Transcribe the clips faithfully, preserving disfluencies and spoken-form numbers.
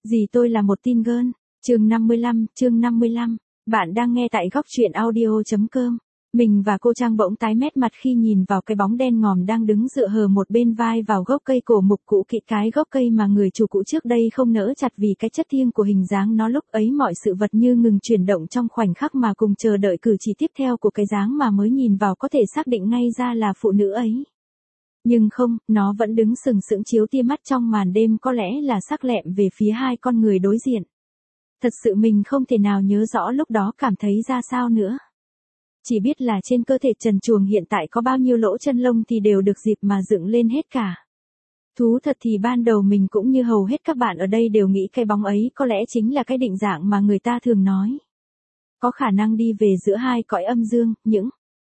Dì tôi là một teen girl. Chương năm mươi lăm, chương năm mươi lăm. Bạn đang nghe tại góc truyện audio.com. Mình và cô Trang bỗng tái mét mặt khi nhìn vào cái bóng đen ngòm đang đứng dựa hờ một bên vai vào gốc cây cổ mục cũ kỹ, cái gốc cây mà người chủ cũ trước đây không nỡ chặt vì cái chất thiêng của hình dáng nó. Lúc ấy mọi sự vật như ngừng chuyển động trong khoảnh khắc mà cùng chờ đợi cử chỉ tiếp theo của cái dáng mà mới nhìn vào có thể xác định ngay ra là phụ nữ ấy. Nhưng không, nó vẫn đứng sừng sững chiếu tia mắt trong màn đêm, có lẽ là sắc lẹm về phía hai con người đối diện. Thật sự mình không thể nào nhớ rõ lúc đó cảm thấy ra sao nữa. Chỉ biết là trên cơ thể trần truồng hiện tại có bao nhiêu lỗ chân lông thì đều được dịp mà dựng lên hết cả. Thú thật thì ban đầu mình cũng như hầu hết các bạn ở đây đều nghĩ cái bóng ấy có lẽ chính là cái định dạng mà người ta thường nói. Có khả năng đi về giữa hai cõi âm dương, những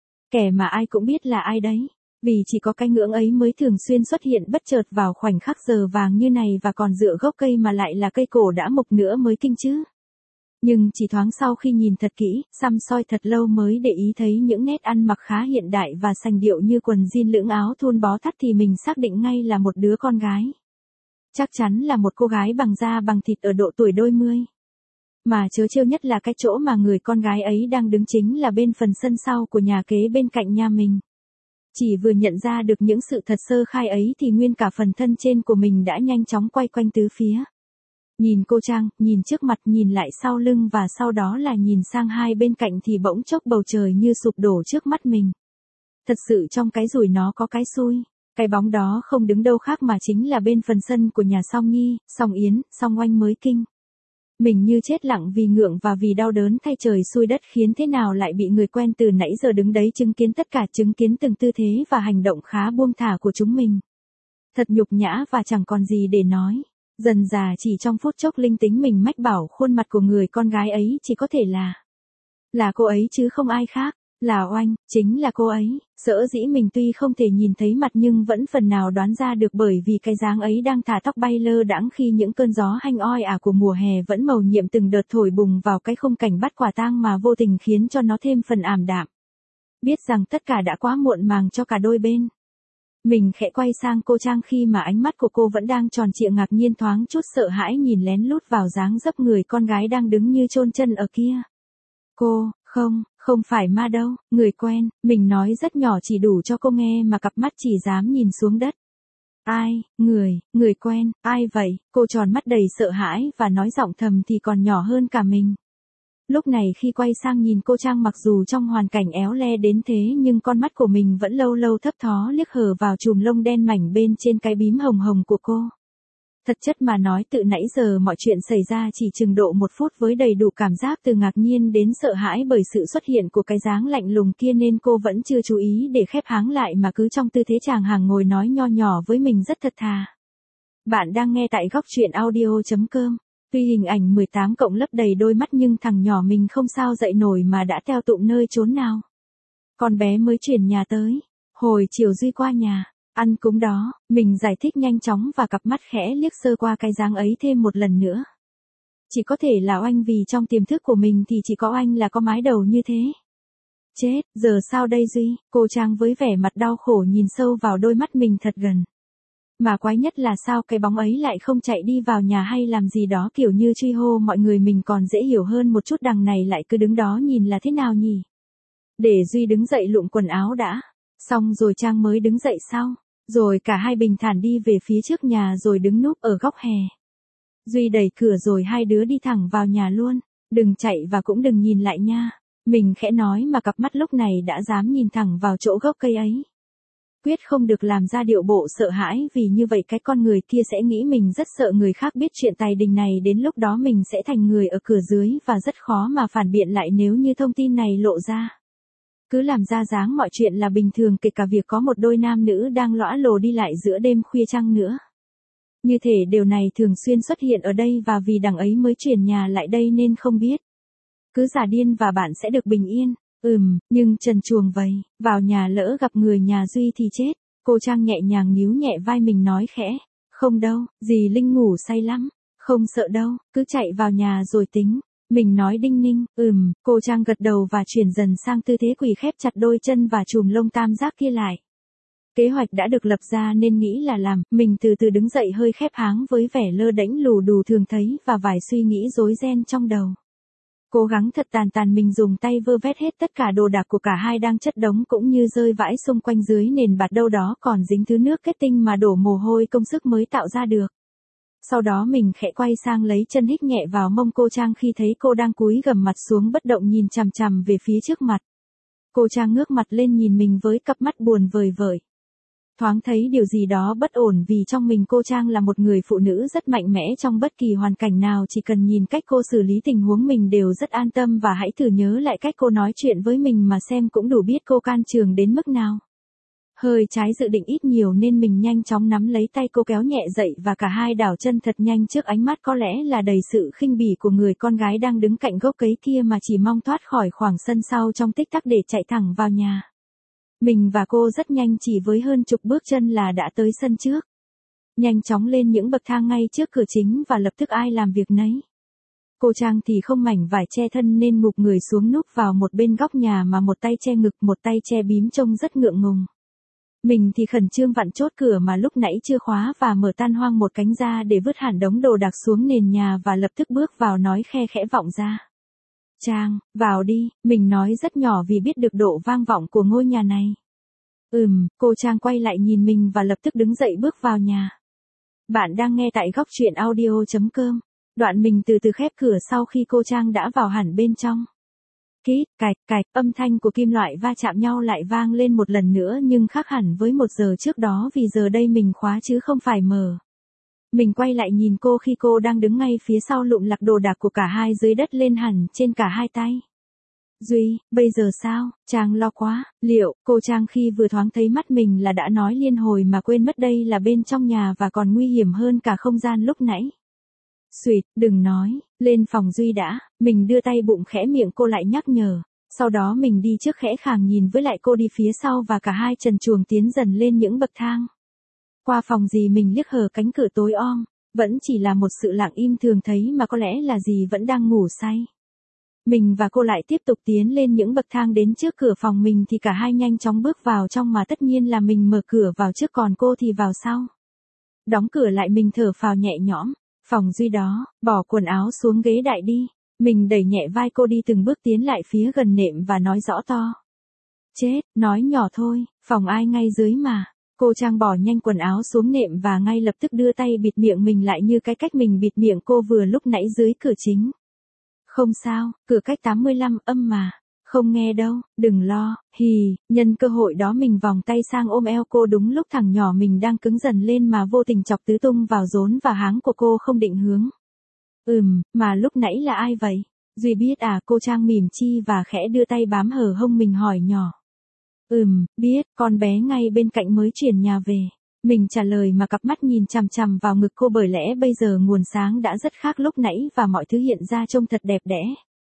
kẻ mà ai cũng biết là ai đấy. Vì chỉ có cái ngưỡng ấy mới thường xuyên xuất hiện bất chợt vào khoảnh khắc giờ vàng như này, và còn dựa gốc cây mà lại là cây cổ đã mục nữa mới kinh chứ. Nhưng chỉ thoáng sau khi nhìn thật kỹ, săm soi thật lâu mới để ý thấy những nét ăn mặc khá hiện đại và sành điệu như quần jean lưỡng áo thun bó thắt thì mình xác định ngay là một đứa con gái. Chắc chắn là một cô gái bằng da bằng thịt ở độ tuổi đôi mươi. Mà trớ trêu nhất là cái chỗ mà người con gái ấy đang đứng chính là bên phần sân sau của nhà kế bên cạnh nhà mình. Chỉ vừa nhận ra được những sự thật sơ khai ấy thì nguyên cả phần thân trên của mình đã nhanh chóng quay quanh tứ phía. Nhìn cô Trang, nhìn trước mặt, nhìn lại sau lưng và sau đó là nhìn sang hai bên cạnh thì bỗng chốc bầu trời như sụp đổ trước mắt mình. Thật sự trong cái rủi nó có cái xui. Cái bóng đó không đứng đâu khác mà chính là bên phần sân của nhà Song Nhi, Song Yến, Song Oanh mới kinh. Mình như chết lặng vì ngượng và vì đau đớn thay trời xui đất khiến thế nào lại bị người quen từ nãy giờ đứng đấy chứng kiến tất cả, chứng kiến từng tư thế và hành động khá buông thả của chúng mình. Thật nhục nhã và chẳng còn gì để nói. Dần dà chỉ trong phút chốc linh tính mình mách bảo khuôn mặt của người con gái ấy chỉ có thể là Là cô ấy chứ không ai khác. Là Oanh, chính là cô ấy. Dỡ dĩ mình tuy không thể nhìn thấy mặt nhưng vẫn phần nào đoán ra được, bởi vì cái dáng ấy đang thả tóc bay lơ đãng khi những cơn gió hanh oi ả của mùa hè vẫn mầu nhiệm từng đợt thổi bùng vào cái khung cảnh bắt quả tang mà vô tình khiến cho nó thêm phần ảm đạm. Biết rằng tất cả đã quá muộn màng cho cả đôi bên. Mình khẽ quay sang cô Trang khi mà ánh mắt của cô vẫn đang tròn trịa ngạc nhiên, thoáng chút sợ hãi nhìn lén lút vào dáng dấp người con gái đang đứng như chôn chân ở kia. Cô, không, không phải ma đâu, người quen, mình nói rất nhỏ chỉ đủ cho cô nghe mà cặp mắt chỉ dám nhìn xuống đất. Ai, người, người quen, ai vậy? Cô tròn mắt đầy sợ hãi và nói giọng thầm thì còn nhỏ hơn cả mình. Lúc này khi quay sang nhìn cô Trang, mặc dù trong hoàn cảnh éo le đến thế nhưng con mắt của mình vẫn lâu lâu thấp thó liếc hờ vào chùm lông đen mảnh bên trên cái bím hồng hồng của cô. Thật chất mà nói, từ nãy giờ mọi chuyện xảy ra chỉ chừng độ một phút với đầy đủ cảm giác từ ngạc nhiên đến sợ hãi bởi sự xuất hiện của cái dáng lạnh lùng kia, nên cô vẫn chưa chú ý để khép háng lại mà cứ trong tư thế chàng hàng ngồi nói nho nhỏ với mình rất thật thà. Bạn đang nghe tại góc truyện audio.com. Tuy hình ảnh mười tám cộng lấp đầy đôi mắt nhưng thằng nhỏ mình không sao dậy nổi mà đã theo tụm nơi trốn nào. Con bé mới chuyển nhà tới. Hồi chiều Duy qua nhà ăn cúng đó, mình giải thích nhanh chóng và cặp mắt khẽ liếc sơ qua cái dáng ấy thêm một lần nữa. Chỉ có thể là Oanh, vì trong tiềm thức của mình thì chỉ có Oanh là có mái đầu như thế. Chết, giờ sao đây Duy? Cô Trang với vẻ mặt đau khổ nhìn sâu vào đôi mắt mình thật gần. Mà quái nhất là sao cái bóng ấy lại không chạy đi vào nhà hay làm gì đó kiểu như truy hô mọi người, mình còn dễ hiểu hơn một chút, đằng này lại cứ đứng đó nhìn là thế nào nhỉ? Để Duy đứng dậy lụm quần áo đã. Xong rồi Trang mới đứng dậy sau. Rồi cả hai bình thản đi về phía trước nhà rồi đứng núp ở góc hè. Duy đẩy cửa rồi hai đứa đi thẳng vào nhà luôn. Đừng chạy và cũng đừng nhìn lại nha. Mình khẽ nói mà cặp mắt lúc này đã dám nhìn thẳng vào chỗ gốc cây ấy. Quyết không được làm ra điệu bộ sợ hãi, vì như vậy cái con người kia sẽ nghĩ mình rất sợ người khác biết chuyện tài đình này, đến lúc đó mình sẽ thành người ở cửa dưới và rất khó mà phản biện lại nếu như thông tin này lộ ra. Cứ làm ra dáng mọi chuyện là bình thường, kể cả việc có một đôi nam nữ đang lõa lồ đi lại giữa đêm khuya chăng nữa. Như thể điều này thường xuyên xuất hiện ở đây và vì đằng ấy mới chuyển nhà lại đây nên không biết. Cứ giả điên và bạn sẽ được bình yên. Ừm, nhưng trần truồng vậy, vào nhà lỡ gặp người nhà Duy thì chết. Cô Trang nhẹ nhàng nhíu nhẹ vai mình nói khẽ. Không đâu, dì Linh ngủ say lắm. Không sợ đâu, cứ chạy vào nhà rồi tính. Mình nói đinh ninh. Ừm, cô Trang gật đầu và chuyển dần sang tư thế quỳ, khép chặt đôi chân và chùm lông tam giác kia lại. Kế hoạch đã được lập ra nên nghĩ là làm, mình từ từ đứng dậy hơi khép háng với vẻ lơ đễnh lù đù thường thấy và vài suy nghĩ rối ren trong đầu. Cố gắng thật tàn tàn mình dùng tay vơ vét hết tất cả đồ đạc của cả hai đang chất đống cũng như rơi vãi xung quanh dưới nền bạt đâu đó còn dính thứ nước kết tinh mà đổ mồ hôi công sức mới tạo ra được. Sau đó mình khẽ quay sang lấy chân hít nhẹ vào mông cô Trang khi thấy cô đang cúi gằm mặt xuống bất động nhìn chằm chằm về phía trước mặt. Cô Trang ngước mặt lên nhìn mình với cặp mắt buồn vời vợi. Thoáng thấy điều gì đó bất ổn vì trong mình cô Trang là một người phụ nữ rất mạnh mẽ trong bất kỳ hoàn cảnh nào, chỉ cần nhìn cách cô xử lý tình huống mình đều rất an tâm và hãy thử nhớ lại cách cô nói chuyện với mình mà xem cũng đủ biết cô can trường đến mức nào. Hơi trái dự định ít nhiều nên mình nhanh chóng nắm lấy tay cô kéo nhẹ dậy và cả hai đảo chân thật nhanh trước ánh mắt có lẽ là đầy sự khinh bỉ của người con gái đang đứng cạnh gốc cấy kia mà chỉ mong thoát khỏi khoảng sân sau trong tích tắc để chạy thẳng vào nhà. Mình và cô rất nhanh chỉ với hơn chục bước chân là đã tới sân trước. Nhanh chóng lên những bậc thang ngay trước cửa chính và lập tức ai làm việc nấy. Cô Trang thì không mảnh vải che thân nên ngục người xuống núp vào một bên góc nhà mà một tay che ngực một tay che bím trông rất ngượng ngùng. Mình thì khẩn trương vặn chốt cửa mà lúc nãy chưa khóa và mở tan hoang một cánh ra để vứt hẳn đống đồ đạc xuống nền nhà và lập tức bước vào nói khe khẽ vọng ra. Trang, vào đi, mình nói rất nhỏ vì biết được độ vang vọng của ngôi nhà này. Ừm, cô Trang quay lại nhìn mình và lập tức đứng dậy bước vào nhà. Bạn đang nghe tại góc truyện audio chấm com. Đoạn mình từ từ khép cửa sau khi cô Trang đã vào hẳn bên trong. Kít, cạch, cạch, âm thanh của kim loại va chạm nhau lại vang lên một lần nữa nhưng khác hẳn với một giờ trước đó vì giờ đây mình khóa chứ không phải mở. Mình quay lại nhìn cô khi cô đang đứng ngay phía sau lụm lặt đồ đạc của cả hai dưới đất lên hẳn trên cả hai tay. Duy, bây giờ sao, Trang lo quá, liệu, cô Trang khi vừa thoáng thấy mắt mình là đã nói liên hồi mà quên mất đây là bên trong nhà và còn nguy hiểm hơn cả không gian lúc nãy. Xuyệt, đừng nói, lên phòng Duy đã, mình đưa tay bụng khẽ miệng cô lại nhắc nhở. Sau đó mình đi trước khẽ khàng nhìn với lại cô đi phía sau và cả hai trần truồng tiến dần lên những bậc thang. Qua phòng gì mình liếc hờ cánh cửa tối om, vẫn chỉ là một sự lặng im thường thấy mà có lẽ là gì vẫn đang ngủ say. Mình và cô lại tiếp tục tiến lên những bậc thang đến trước cửa phòng mình thì cả hai nhanh chóng bước vào trong mà tất nhiên là mình mở cửa vào trước còn cô thì vào sau. Đóng cửa lại mình thở phào nhẹ nhõm, phòng Duy đó, bỏ quần áo xuống ghế đại đi. Mình đẩy nhẹ vai cô đi từng bước tiến lại phía gần nệm và nói rõ to. Chết, nói nhỏ thôi, phòng ai ngay dưới mà. Cô Trang bỏ nhanh quần áo xuống nệm và ngay lập tức đưa tay bịt miệng mình lại như cái cách mình bịt miệng cô vừa lúc nãy dưới cửa chính. Không sao, cửa cách tám mươi lăm âm mà. Không nghe đâu, đừng lo, hì, nhân cơ hội đó mình vòng tay sang ôm eo cô đúng lúc thằng nhỏ mình đang cứng dần lên mà vô tình chọc tứ tung vào rốn và háng của cô không định hướng. Ừm, mà lúc nãy là ai vậy? Duy biết à, cô Trang mỉm chi và khẽ đưa tay bám hở hông mình hỏi nhỏ. Ừm, biết, con bé ngay bên cạnh mới chuyển nhà về. Mình trả lời mà cặp mắt nhìn chằm chằm vào ngực cô bởi lẽ bây giờ nguồn sáng đã rất khác lúc nãy và mọi thứ hiện ra trông thật đẹp đẽ.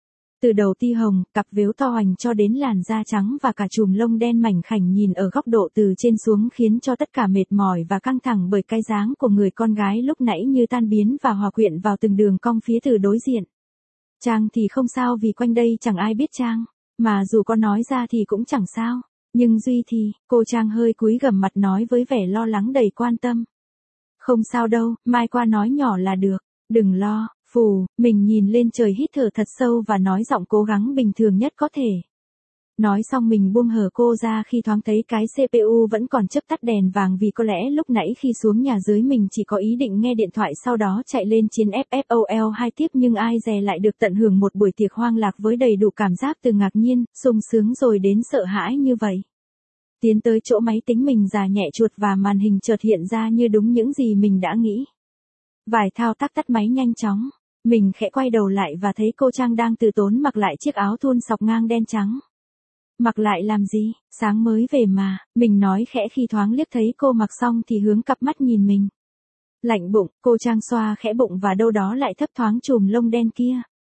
Từ đầu ti hồng, cặp vếu to hoành cho đến làn da trắng và cả chùm lông đen mảnh khảnh nhìn ở góc độ từ trên xuống khiến cho tất cả mệt mỏi và căng thẳng bởi cái dáng của người con gái lúc nãy như tan biến và hòa quyện vào từng đường cong phía từ đối diện. Trang thì không sao vì quanh đây chẳng ai biết Trang, mà dù có nói ra thì cũng chẳng sao. Nhưng Duy thì, cô Trang hơi cúi gằm mặt nói với vẻ lo lắng đầy quan tâm. Không sao đâu, mai qua nói nhỏ là được, đừng lo, phù, mình nhìn lên trời hít thở thật sâu và nói giọng cố gắng bình thường nhất có thể. Nói xong mình buông hở cô ra khi thoáng thấy cái xê pê u vẫn còn chớp tắt đèn vàng vì có lẽ lúc nãy khi xuống nhà dưới mình chỉ có ý định nghe điện thoại sau đó chạy lên chiến ép ép o lờ hai tiếp nhưng ai dè lại được tận hưởng một buổi tiệc hoang lạc với đầy đủ cảm giác từ ngạc nhiên, sung sướng rồi đến sợ hãi như vậy. Tiến tới chỗ máy tính mình già nhẹ chuột và màn hình chợt hiện ra như đúng những gì mình đã nghĩ. Vài thao tác tắt máy nhanh chóng, mình khẽ quay đầu lại và thấy cô Trang đang từ tốn mặc lại chiếc áo thun sọc ngang đen trắng. Mặc lại làm gì, sáng mới về mà, mình nói khẽ khi thoáng liếc thấy cô mặc xong thì hướng cặp mắt nhìn mình. Lạnh bụng, cô Trang xoa khẽ bụng và đâu đó lại thấp thoáng chùm lông đen kia.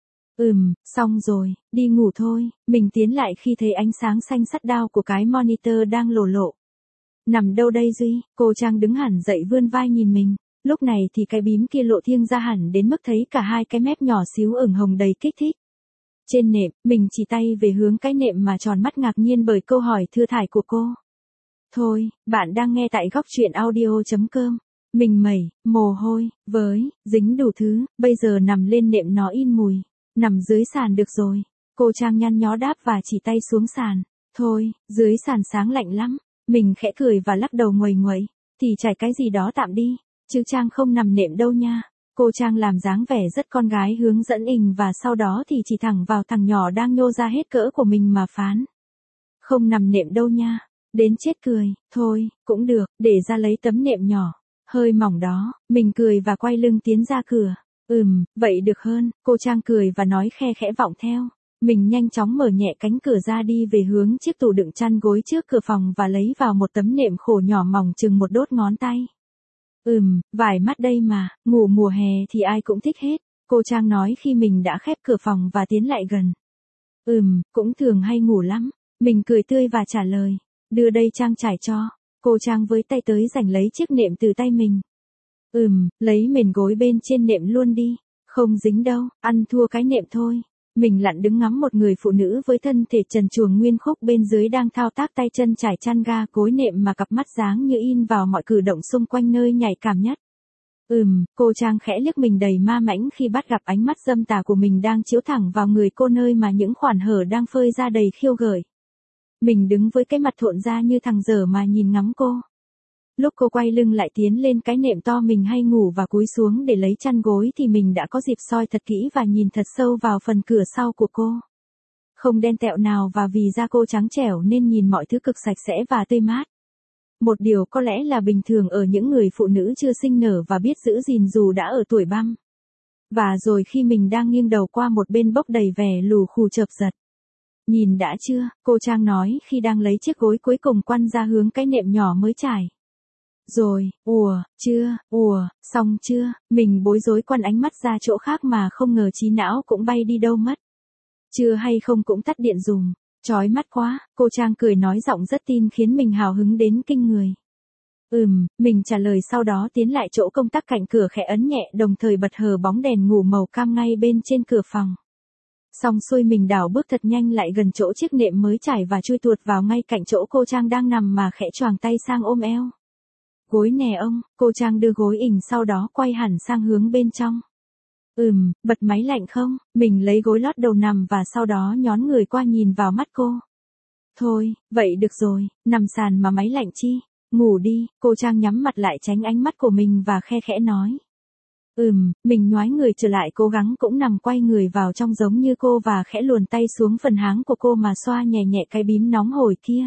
Ừm, xong rồi, đi ngủ thôi, mình tiến lại khi thấy ánh sáng xanh sắt đao của cái monitor đang lổ lộ. Nằm đâu đây Duy, cô Trang đứng hẳn dậy vươn vai nhìn mình, lúc này thì cái bím kia lộ thiêng ra hẳn đến mức thấy cả hai cái mép nhỏ xíu ửng hồng đầy kích thích. Trên nệm, mình chỉ tay về hướng cái nệm mà tròn mắt ngạc nhiên bởi câu hỏi thưa thải của cô. Thôi, bạn đang nghe tại góc chuyện audio.com. Mình mẩy, mồ hôi, với, dính đủ thứ, bây giờ nằm lên nệm nó in mùi. Nằm dưới sàn được rồi. Cô Trang nhăn nhó đáp và chỉ tay xuống sàn. Thôi, dưới sàn sáng lạnh lắm. Mình khẽ cười và lắc đầu nguầy nguậy. Thì trải cái gì đó tạm đi. Chứ Trang không nằm nệm đâu nha. Cô Trang làm dáng vẻ rất con gái hướng dẫn ình và sau đó thì chỉ thẳng vào thằng nhỏ đang nhô ra hết cỡ của mình mà phán. Không nằm nệm đâu nha. Đến chết cười, thôi, cũng được, để ra lấy tấm nệm nhỏ. Hơi mỏng đó, mình cười và quay lưng tiến ra cửa. Ừm, vậy được hơn, cô Trang cười và nói khe khẽ vọng theo. Mình nhanh chóng mở nhẹ cánh cửa ra đi về hướng chiếc tủ đựng chăn gối trước cửa phòng và lấy vào một tấm nệm khổ nhỏ mỏng chừng một đốt ngón tay. Ừm, vải mắt đây mà, ngủ mùa hè thì ai cũng thích hết, cô Trang nói khi mình đã khép cửa phòng và tiến lại gần. Ừm, cũng thường hay ngủ lắm, mình cười tươi và trả lời. Đưa đây Trang trải cho. Cô Trang với tay tới giành lấy chiếc nệm từ tay mình. Ừm, lấy mền gối bên trên nệm luôn đi. Không dính đâu, ăn thua cái nệm thôi. Mình lặn đứng ngắm một người phụ nữ với thân thể trần truồng nguyên khúc bên dưới đang thao tác tay chân trải chăn ga gối nệm mà cặp mắt dáng như in vào mọi cử động xung quanh nơi nhạy cảm nhất. Ừm, cô Trang khẽ liếc mình đầy ma mãnh khi bắt gặp ánh mắt dâm tà của mình đang chiếu thẳng vào người cô nơi mà những khoản hở đang phơi ra đầy khiêu gợi. Mình đứng với cái mặt thộn ra như thằng dở mà nhìn ngắm cô. Lúc cô quay lưng lại tiến lên cái nệm to mình hay ngủ và cúi xuống để lấy chăn gối thì mình đã có dịp soi thật kỹ và nhìn thật sâu vào phần cửa sau của cô. Không đen tẹo nào và vì da cô trắng trẻo nên nhìn mọi thứ cực sạch sẽ và tươi mát. Một điều có lẽ là bình thường ở những người phụ nữ chưa sinh nở và biết giữ gìn dù đã ở tuổi băm. Và rồi khi mình đang nghiêng đầu qua một bên bốc đầy vẻ lù khù chợp giật. Nhìn đã chưa, cô Trang nói khi đang lấy chiếc gối cuối cùng quăn ra hướng cái nệm nhỏ mới trải. Rồi, ùa, chưa, ùa, xong chưa, mình bối rối quăn ánh mắt ra chỗ khác mà không ngờ trí não cũng bay đi đâu mất. Chưa hay không cũng tắt điện dùm, chói mắt quá, cô Trang cười nói giọng rất tin khiến mình hào hứng đến kinh người. Ừm, mình trả lời sau đó tiến lại chỗ công tắc cạnh cửa khẽ ấn nhẹ đồng thời bật hờ bóng đèn ngủ màu cam ngay bên trên cửa phòng. Xong xuôi mình đảo bước thật nhanh lại gần chỗ chiếc nệm mới trải và chui tuột vào ngay cạnh chỗ cô Trang đang nằm mà khẽ choàng tay sang ôm eo. Gối nè ông, cô Trang đưa gối ỉnh sau đó quay hẳn sang hướng bên trong. Ừm, bật máy lạnh không, mình lấy gối lót đầu nằm và sau đó nhón người qua nhìn vào mắt cô. Thôi, vậy được rồi, nằm sàn mà máy lạnh chi, ngủ đi, cô Trang nhắm mặt lại tránh ánh mắt của mình và khe khẽ nói. Ừm, mình nhoái người trở lại cố gắng cũng nằm quay người vào trong giống như cô và khẽ luồn tay xuống phần háng của cô mà xoa nhẹ nhẹ cái bím nóng hổi kia.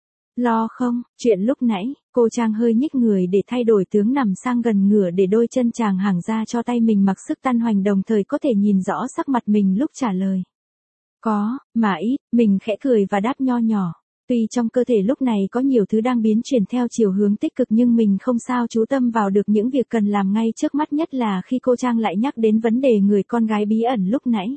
Lo không, chuyện lúc nãy, cô Trang hơi nhích người để thay đổi tướng nằm sang gần ngửa để đôi chân chàng hàng ra cho tay mình mặc sức tan hoành đồng thời có thể nhìn rõ sắc mặt mình lúc trả lời. Có, mà ít, mình khẽ cười và đáp nho nhỏ. Tuy trong cơ thể lúc này có nhiều thứ đang biến chuyển theo chiều hướng tích cực nhưng mình không sao chú tâm vào được những việc cần làm ngay trước mắt nhất là khi cô Trang lại nhắc đến vấn đề người con gái bí ẩn lúc nãy.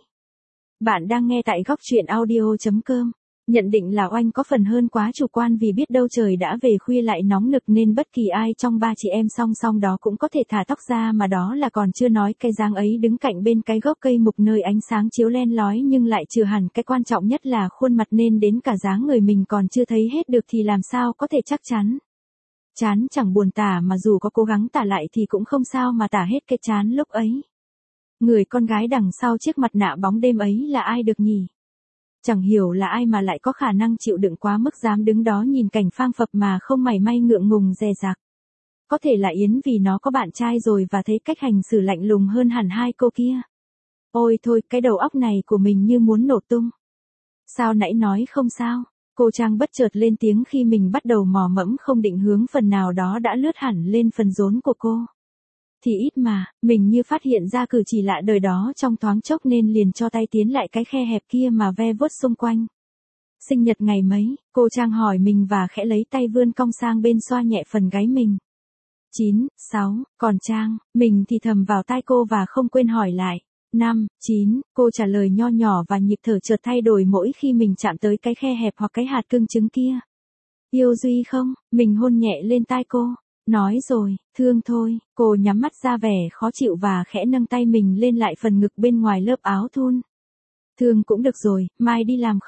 Bạn đang nghe tại góc chuyện audio.com. Nhận định là Oanh có phần hơn quá chủ quan vì biết đâu trời đã về khuya lại nóng nực nên bất kỳ ai trong ba chị em song song đó cũng có thể thả tóc ra mà đó là còn chưa nói cái dáng ấy đứng cạnh bên cái gốc cây mục nơi ánh sáng chiếu len lói nhưng lại trừ hẳn cái quan trọng nhất là khuôn mặt nên đến cả dáng người mình còn chưa thấy hết được thì làm sao có thể chắc chắn. Chán chẳng buồn tả mà dù có cố gắng tả lại thì cũng không sao mà tả hết cái chán lúc ấy. Người con gái đằng sau chiếc mặt nạ bóng đêm ấy là ai được nhỉ? Chẳng hiểu là ai mà lại có khả năng chịu đựng quá mức dám đứng đó nhìn cảnh phang phập mà không mảy may ngượng ngùng dè dặt. Có thể là Yến vì nó có bạn trai rồi và thấy cách hành xử lạnh lùng hơn hẳn hai cô kia. Ôi thôi, cái đầu óc này của mình như muốn nổ tung. Sao nãy nói không sao? Cô Trang bất chợt lên tiếng khi mình bắt đầu mò mẫm không định hướng phần nào đó đã lướt hẳn lên phần rốn của cô. Thì ít mà, mình như phát hiện ra cử chỉ lạ đời đó trong thoáng chốc nên liền cho tay tiến lại cái khe hẹp kia mà ve vuốt xung quanh. Sinh nhật ngày mấy, cô Trang hỏi mình và khẽ lấy tay vươn cong sang bên xoa nhẹ phần gáy mình. chín, sáu, còn Trang, mình thì thầm vào tai cô và không quên hỏi lại. năm, chín, cô trả lời nho nhỏ và nhịp thở chợt thay đổi mỗi khi mình chạm tới cái khe hẹp hoặc cái hạt cưng trứng kia. Yêu Duy không, mình hôn nhẹ lên tai cô. Nói rồi, thương thôi, cô nhắm mắt ra vẻ khó chịu và khẽ nâng tay mình lên lại phần ngực bên ngoài lớp áo thun. Thương cũng được rồi, mai đi làm không?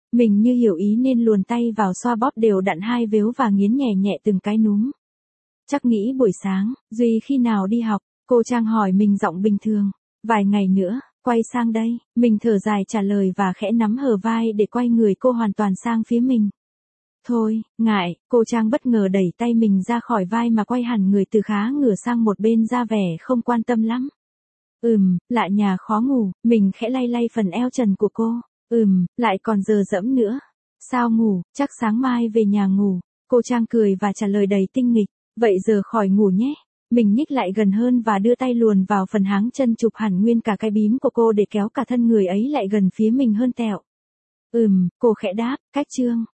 Mình như hiểu ý nên luồn tay vào xoa bóp đều đặn hai vếu và nghiến nhẹ nhẹ từng cái núm. Chắc nghĩ buổi sáng, Duy khi nào đi học, cô Trang hỏi mình giọng bình thường. Vài ngày nữa, quay sang đây, mình thở dài trả lời và khẽ nắm hờ vai để quay người cô hoàn toàn sang phía mình. Thôi, ngại, cô Trang bất ngờ đẩy tay mình ra khỏi vai mà quay hẳn người từ khá ngửa sang một bên ra vẻ không quan tâm lắm. Ừm, lại nhà khó ngủ, mình khẽ lay lay phần eo trần của cô. Ừm, lại còn giờ dẫm nữa. Sao ngủ, chắc sáng mai về nhà ngủ. Cô Trang cười và trả lời đầy tinh nghịch. Vậy giờ khỏi ngủ nhé. Mình nhích lại gần hơn và đưa tay luồn vào phần háng chân chụp hẳn nguyên cả cái bím của cô để kéo cả thân người ấy lại gần phía mình hơn tẹo. Ừm, cô khẽ đáp, cách chương.